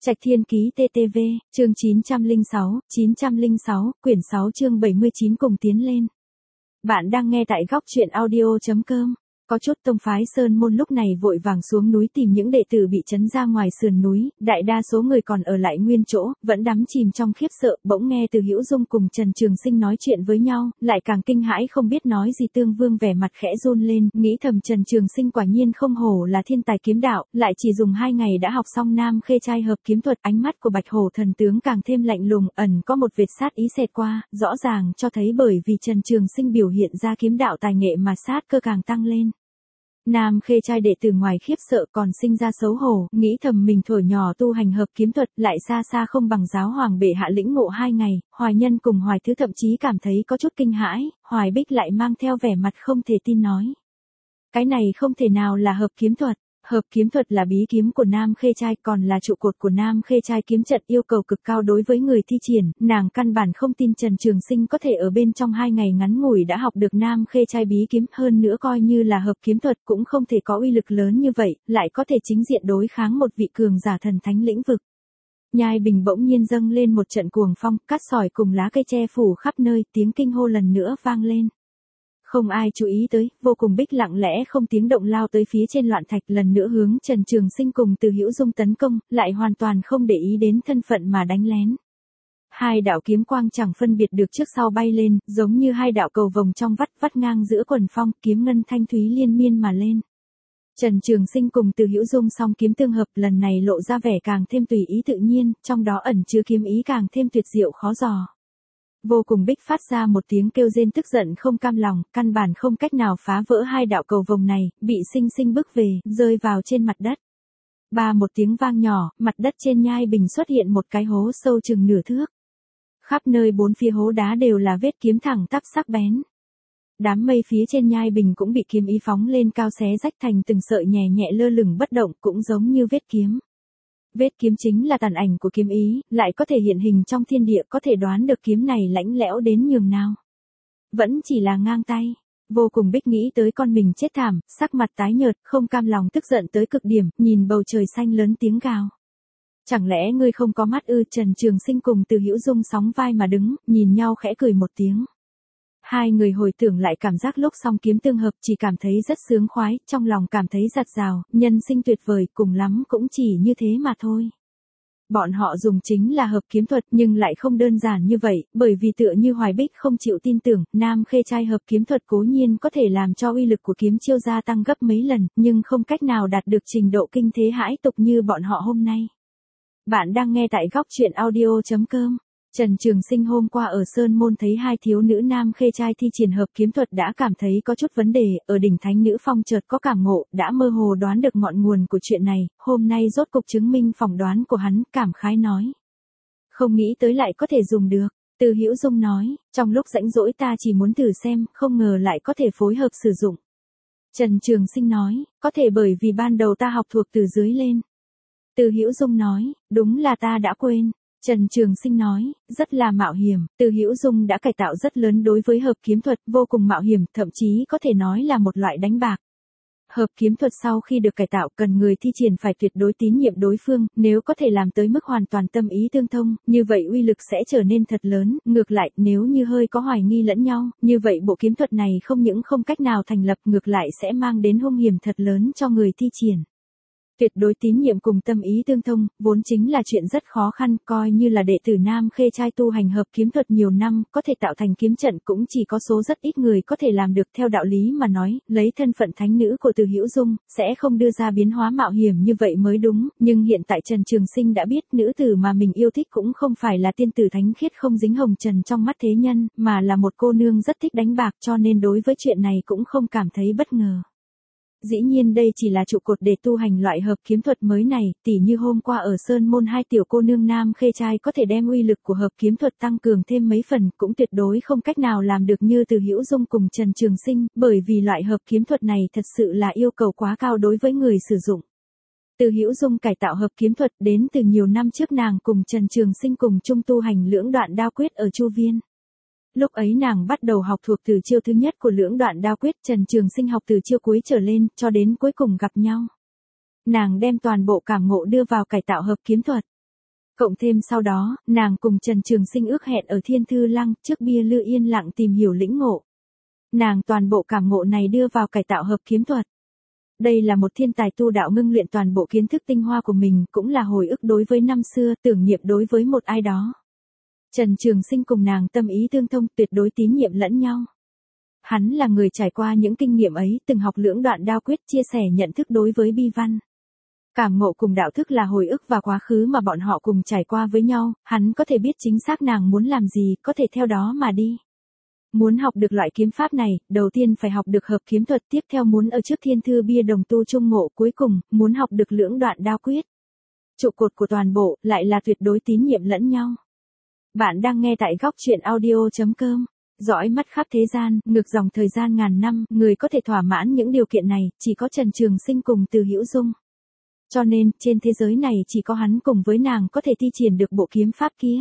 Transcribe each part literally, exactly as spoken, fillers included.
Trạch Thiên Ký tê tê vê, chương chín trăm lẻ sáu, chín trăm lẻ sáu, quyển sáu chương bảy mươi chín cùng tiến lên. Bạn đang nghe tại góc truyện audio chấm com. Có chút tông phái Sơn Môn lúc này vội vàng xuống núi tìm những đệ tử bị trấn ra ngoài sườn núi, đại đa số người còn ở lại nguyên chỗ, vẫn đắm chìm trong khiếp sợ, bỗng nghe Từ Hữu Dung cùng Trần Trường Sinh nói chuyện với nhau, lại càng kinh hãi không biết nói gì. Tương Vương vẻ mặt khẽ run lên, nghĩ thầm Trần Trường Sinh quả nhiên không hổ là thiên tài kiếm đạo, lại chỉ dùng hai ngày đã học xong Nam Khê Trai hợp kiếm thuật. Ánh mắt của Bạch Hổ thần tướng càng thêm lạnh lùng, ẩn có một vệt sát ý xẹt qua, rõ ràng cho thấy bởi vì Trần Trường Sinh biểu hiện ra kiếm đạo tài nghệ mà sát cơ càng tăng lên. Nam Khê Trai đệ tử ngoài khiếp sợ còn sinh ra xấu hổ, nghĩ thầm mình thuở nhỏ tu hành hợp kiếm thuật lại xa xa không bằng giáo hoàng bệ hạ lĩnh ngộ hai ngày. Hoài Nhân cùng Hoài Thứ thậm chí cảm thấy có chút kinh hãi, Hoài Bích lại mang theo vẻ mặt không thể tin nói: cái này không thể nào là hợp kiếm thuật. Hợp kiếm thuật là bí kiếm của Nam Khê Trai, còn là trụ cột của Nam Khê Trai kiếm trận, yêu cầu cực cao đối với người thi triển, nàng căn bản không tin Trần Trường Sinh có thể ở bên trong hai ngày ngắn ngủi đã học được Nam Khê Trai bí kiếm, hơn nữa coi như là hợp kiếm thuật cũng không thể có uy lực lớn như vậy, lại có thể chính diện đối kháng một vị cường giả thần thánh lĩnh vực. Nhai Bình bỗng nhiên dâng lên một trận cuồng phong, cát sỏi cùng lá cây che phủ khắp nơi, tiếng kinh hô lần nữa vang lên. Không ai chú ý tới, Vô Cùng Bích lặng lẽ không tiếng động lao tới phía trên loạn thạch, lần nữa hướng Trần Trường Sinh cùng Từ Hữu Dung tấn công, lại hoàn toàn không để ý đến thân phận mà đánh lén. Hai đạo kiếm quang chẳng phân biệt được trước sau bay lên, giống như hai đạo cầu vồng trong vắt vắt ngang giữa quần phong, kiếm ngân thanh thúy liên miên mà lên. Trần Trường Sinh cùng Từ Hữu Dung song kiếm tương hợp, lần này lộ ra vẻ càng thêm tùy ý tự nhiên, trong đó ẩn chứa kiếm ý càng thêm tuyệt diệu khó dò. Vô Cùng Bích phát ra một tiếng kêu rên tức giận không cam lòng, căn bản không cách nào phá vỡ hai đạo cầu vồng này, bị sinh sinh bức về, rơi vào trên mặt đất. Ba một tiếng vang nhỏ, mặt đất trên Nhai Bình xuất hiện một cái hố sâu chừng nửa thước. Khắp nơi bốn phía hố đá đều là vết kiếm thẳng tắp sắc bén. Đám mây phía trên Nhai Bình cũng bị kiếm ý phóng lên cao xé rách thành từng sợi nhẹ nhẹ lơ lửng bất động, cũng giống như vết kiếm. Vết kiếm chính là tàn ảnh của kiếm ý, lại có thể hiện hình trong thiên địa, có thể đoán được kiếm này lãnh lẽo đến nhường nào. Vẫn chỉ là ngang tay. Vô Cùng Bích nghĩ tới con mình chết thảm, sắc mặt tái nhợt, không cam lòng tức giận tới cực điểm, nhìn bầu trời xanh lớn tiếng gào: chẳng lẽ ngươi không có mắt ư? Trần Trường Sinh cùng Từ Hữu Dung sóng vai mà đứng, nhìn nhau khẽ cười một tiếng. Hai người hồi tưởng lại cảm giác lúc song kiếm tương hợp, chỉ cảm thấy rất sướng khoái, trong lòng cảm thấy giặt rào, nhân sinh tuyệt vời, cùng lắm cũng chỉ như thế mà thôi. Bọn họ dùng chính là hợp kiếm thuật, nhưng lại không đơn giản như vậy, bởi vì tựa như Hoài Bích không chịu tin tưởng, Nam Khê Trai hợp kiếm thuật cố nhiên có thể làm cho uy lực của kiếm chiêu gia tăng gấp mấy lần, nhưng không cách nào đạt được trình độ kinh thế hãi tục như bọn họ hôm nay. Bạn đang nghe tại góc truyện audio chấm com. Trần Trường Sinh hôm qua ở Sơn Môn thấy hai thiếu nữ Nam Khê Trai thi triển hợp kiếm thuật đã cảm thấy có chút vấn đề, ở đỉnh Thánh Nữ Phong chợt có cảm ngộ, đã mơ hồ đoán được ngọn nguồn của chuyện này, hôm nay rốt cục chứng minh phỏng đoán của hắn, cảm khái nói: không nghĩ tới lại có thể dùng được. Từ Hữu Dung nói: trong lúc rảnh rỗi ta chỉ muốn thử xem, không ngờ lại có thể phối hợp sử dụng. Trần Trường Sinh nói: có thể bởi vì ban đầu ta học thuộc từ dưới lên. Từ Hữu Dung nói: đúng là ta đã quên. Trần Trường Sinh nói: rất là mạo hiểm. Từ Hữu Dung đã cải tạo rất lớn đối với hợp kiếm thuật, vô cùng mạo hiểm, thậm chí có thể nói là một loại đánh bạc. Hợp kiếm thuật sau khi được cải tạo cần người thi triển phải tuyệt đối tín nhiệm đối phương, nếu có thể làm tới mức hoàn toàn tâm ý tương thông, như vậy uy lực sẽ trở nên thật lớn, ngược lại, nếu như hơi có hoài nghi lẫn nhau, như vậy bộ kiếm thuật này không những không cách nào thành lập, ngược lại sẽ mang đến hung hiểm thật lớn cho người thi triển. Tuyệt đối tín nhiệm cùng tâm ý tương thông, vốn chính là chuyện rất khó khăn, coi như là đệ tử Nam Khê Trai tu hành hợp kiếm thuật nhiều năm, có thể tạo thành kiếm trận cũng chỉ có số rất ít người có thể làm được. Theo đạo lý mà nói, lấy thân phận thánh nữ của Từ Hữu Dung, sẽ không đưa ra biến hóa mạo hiểm như vậy mới đúng, nhưng hiện tại Trần Trường Sinh đã biết nữ tử mà mình yêu thích cũng không phải là tiên tử thánh khiết không dính hồng trần trong mắt thế nhân, mà là một cô nương rất thích đánh bạc, cho nên đối với chuyện này cũng không cảm thấy bất ngờ. Dĩ nhiên đây chỉ là trụ cột để tu hành loại hợp kiếm thuật mới này, tỉ như hôm qua ở Sơn Môn hai tiểu cô nương Nam Khê Trai có thể đem uy lực của hợp kiếm thuật tăng cường thêm mấy phần, cũng tuyệt đối không cách nào làm được như Từ Hữu Dung cùng Trần Trường Sinh, bởi vì loại hợp kiếm thuật này thật sự là yêu cầu quá cao đối với người sử dụng. Từ Hữu Dung cải tạo hợp kiếm thuật đến từ nhiều năm trước, nàng cùng Trần Trường Sinh cùng chung tu hành lưỡng đoạn đao quyết ở Chu Viên. Lúc ấy nàng bắt đầu học thuộc từ chiêu thứ nhất của lưỡng đoạn đao quyết, Trần Trường Sinh học từ chiêu cuối trở lên, cho đến cuối cùng gặp nhau. Nàng đem toàn bộ cảm ngộ đưa vào cải tạo hợp kiếm thuật. Cộng thêm sau đó, nàng cùng Trần Trường Sinh ước hẹn ở Thiên Thư Lăng, trước bia lư yên lặng tìm hiểu lĩnh ngộ. Nàng toàn bộ cảm ngộ này đưa vào cải tạo hợp kiếm thuật. Đây là một thiên tài tu đạo ngưng luyện toàn bộ kiến thức tinh hoa của mình, cũng là hồi ức đối với năm xưa, tưởng niệm đối với một ai đó. Trần Trường Sinh cùng nàng tâm ý tương thông, tuyệt đối tín nhiệm lẫn nhau. Hắn là người trải qua những kinh nghiệm ấy, từng học lưỡng đoạn đao quyết, chia sẻ nhận thức đối với bi văn. Cảm ngộ cùng đạo thức là hồi ức và quá khứ mà bọn họ cùng trải qua với nhau, hắn có thể biết chính xác nàng muốn làm gì, có thể theo đó mà đi. Muốn học được loại kiếm pháp này, đầu tiên phải học được hợp kiếm thuật, tiếp theo muốn ở trước thiên thư bia đồng tu trung ngộ, cuối cùng, muốn học được lưỡng đoạn đao quyết. Trụ cột của toàn bộ, lại là tuyệt đối tín nhiệm lẫn nhau. Bạn đang nghe tại góc truyện audio.com. Dõi mắt khắp thế gian, ngược dòng thời gian ngàn năm, người có thể thỏa mãn những điều kiện này, chỉ có Trần Trường Sinh cùng Từ Hữu Dung. Cho nên, trên thế giới này chỉ có hắn cùng với nàng có thể thi triển được bộ kiếm pháp kia.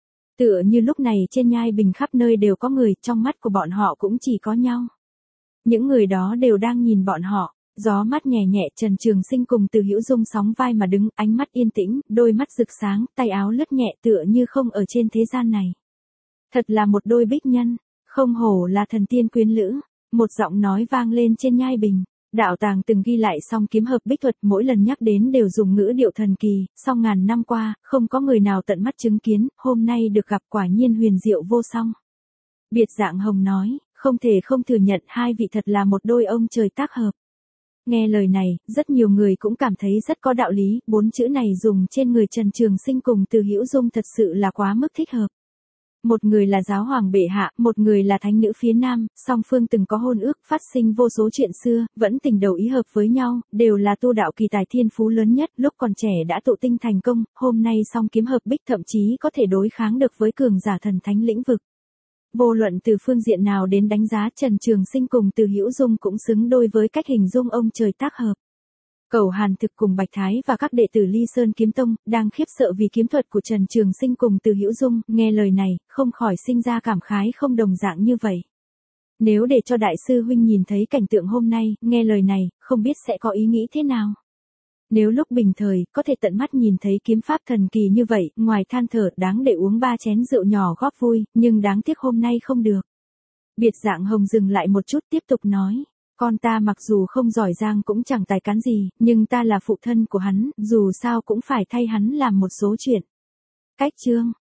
Tựa như lúc này trên nhai bình khắp nơi đều có người, trong mắt của bọn họ cũng chỉ có nhau. Những người đó đều đang nhìn bọn họ, gió mắt nhẹ nhẹ, Trần Trường Sinh cùng Từ Hữu Dung sóng vai mà đứng, ánh mắt yên tĩnh, đôi mắt rực sáng, tay áo lướt nhẹ tựa như không ở trên thế gian này. Thật là một đôi bích nhân, không hổ là thần tiên quyến lữ, một giọng nói vang lên trên nhai bình. Đạo tàng từng ghi lại song kiếm hợp bích thuật, mỗi lần nhắc đến đều dùng ngữ điệu thần kỳ, song ngàn năm qua, không có người nào tận mắt chứng kiến, hôm nay được gặp quả nhiên huyền diệu vô song. Biệt Dạng Hồng nói, không thể không thừa nhận hai vị thật là một đôi ông trời tác hợp. Nghe lời này, rất nhiều người cũng cảm thấy rất có đạo lý, bốn chữ này dùng trên người Trần Trường Sinh cùng Từ Hữu Dung thật sự là quá mức thích hợp. Một người là giáo hoàng bệ hạ, một người là thánh nữ phía nam, song phương từng có hôn ước, phát sinh vô số chuyện xưa, vẫn tình đầu ý hợp với nhau, đều là tu đạo kỳ tài thiên phú lớn nhất, lúc còn trẻ đã tụ tinh thành công, hôm nay song kiếm hợp bích thậm chí có thể đối kháng được với cường giả thần thánh lĩnh vực. Vô luận từ phương diện nào đến đánh giá, Trần Trường Sinh cùng Từ Hữu Dung cũng xứng đôi với cách hình dung ông trời tác hợp. Cẩu Hàn Thực cùng Bạch Thái và các đệ tử Ly Sơn Kiếm Tông, đang khiếp sợ vì kiếm thuật của Trần Trường Sinh cùng Từ Hữu Dung, nghe lời này, không khỏi sinh ra cảm khái không đồng dạng như vậy. Nếu để cho đại sư huynh nhìn thấy cảnh tượng hôm nay, nghe lời này, không biết sẽ có ý nghĩ thế nào. Nếu lúc bình thời, có thể tận mắt nhìn thấy kiếm pháp thần kỳ như vậy, ngoài than thở, đáng để uống ba chén rượu nhỏ góp vui, nhưng đáng tiếc hôm nay không được. Biệt Dạng Hồng dừng lại một chút tiếp tục nói. Con ta mặc dù không giỏi giang cũng chẳng tài cán gì, nhưng ta là phụ thân của hắn, dù sao cũng phải thay hắn làm một số chuyện. Cách chương